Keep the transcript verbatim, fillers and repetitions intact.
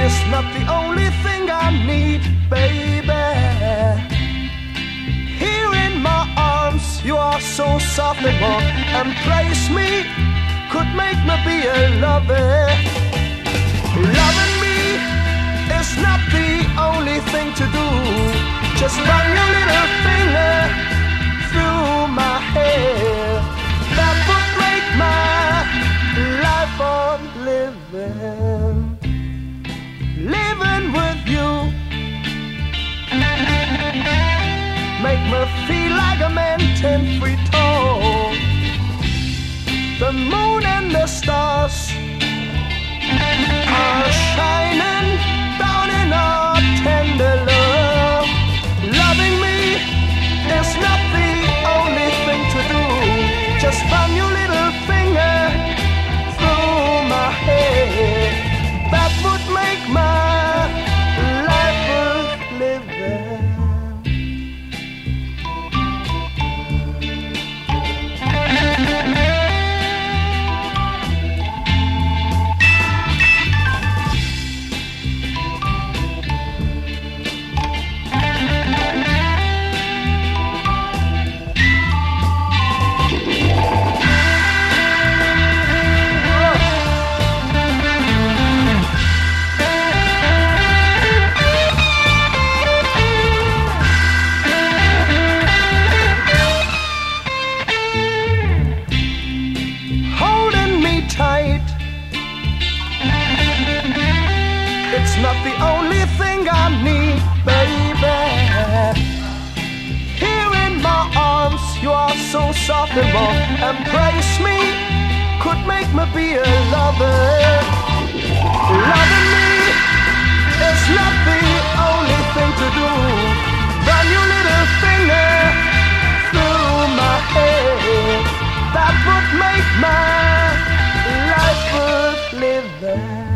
is not the only thing I need, baby. Here in my arms, you are so soft and warm. Embrace me, could make me be a lover. Loving me is not the only thing to do. Just run your little finger through my hair. That would make my life worth living. Living with you make me feel like a man ten feet tall. The moon and the stars are shining down in our tender love. Loving me is not the only thing to do. Just run your little finger through my hair. That would make my life worth living. It's not the only thing I need, baby. Here in my arms, you are so soft and warm. Embrace me, could make me be a lover. Loving me is not the only thing to do. Run your little finger through my hair. That would make my life worth living.